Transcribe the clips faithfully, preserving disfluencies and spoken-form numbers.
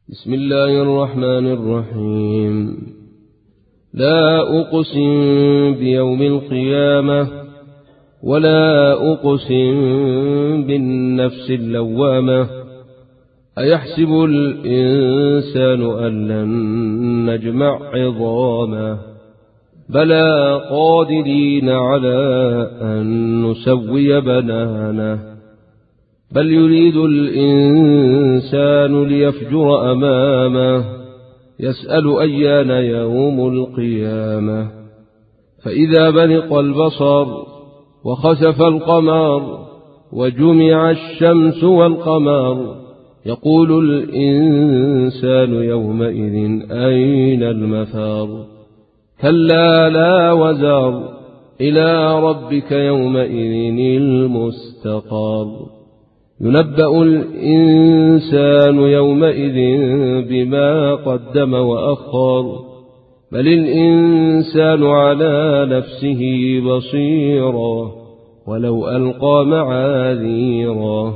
بسم الله الرحمن الرحيم. لا أقسم بيوم القيامة ولا أقسم بالنفس اللوامة. أيحسب الإنسان أن لن نجمع عظامه بلى قادرين على أن نسوي بنانه بل يريد الإنسان ليفجر أمامه يسأل أيان يوم القيامة. فإذا برق البصر وخسف القمر وجمع الشمس والقمر يقول الإنسان يومئذ أين المفر كلا لا وزر إلى ربك يومئذ المستقر. ينبأ الإنسان يومئذ بما قدم وأخر بل الإنسان على نفسه بصيرا ولو ألقى معاذيرا.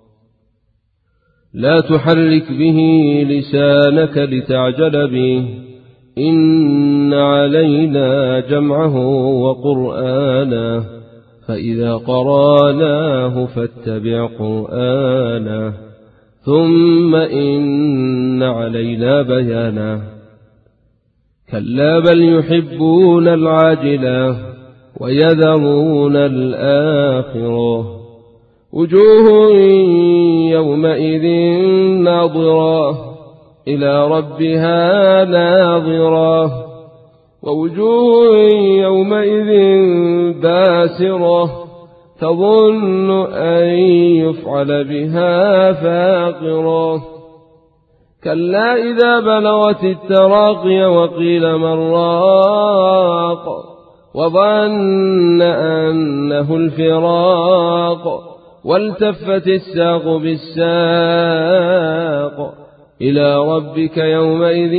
لا تحرك به لسانك لتعجل به إن علينا جمعه وقرآنه فإذا قرأناه فاتبع قرآنه ثم إن علينا بيانه. كلا بل يحبون العاجلة ويذرون الآخرة وجوه يومئذ ناظرة إلى ربها ناظرة ووجوه يومئذ باسرة تظن أن يفعل بها فاقرة. كلا إذا بلغت التراقي وقيل من راق وظن أنه الفراق والتفت الساق بالساق إلى ربك يومئذ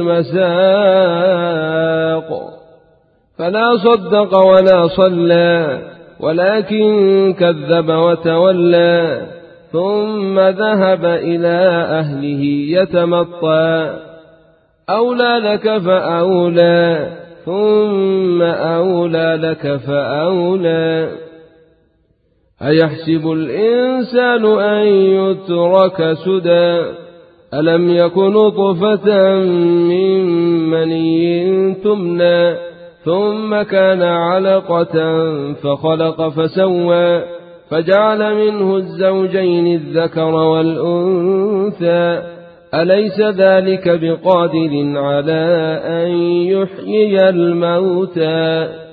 المساق. فلا صدق ولا صلى ولكن كذب وتولى ثم ذهب إلى أهله يتمطى أولى لك فأولى ثم أولى لك فأولى. أيحسب الإنسان أن يترك سدى ألم يكن نطفة من مني تمنى ثم كان علقة فخلق فسوى فجعل منه الزوجين الذكر والأنثى أليس ذلك بقادر على أن يحيي الموتى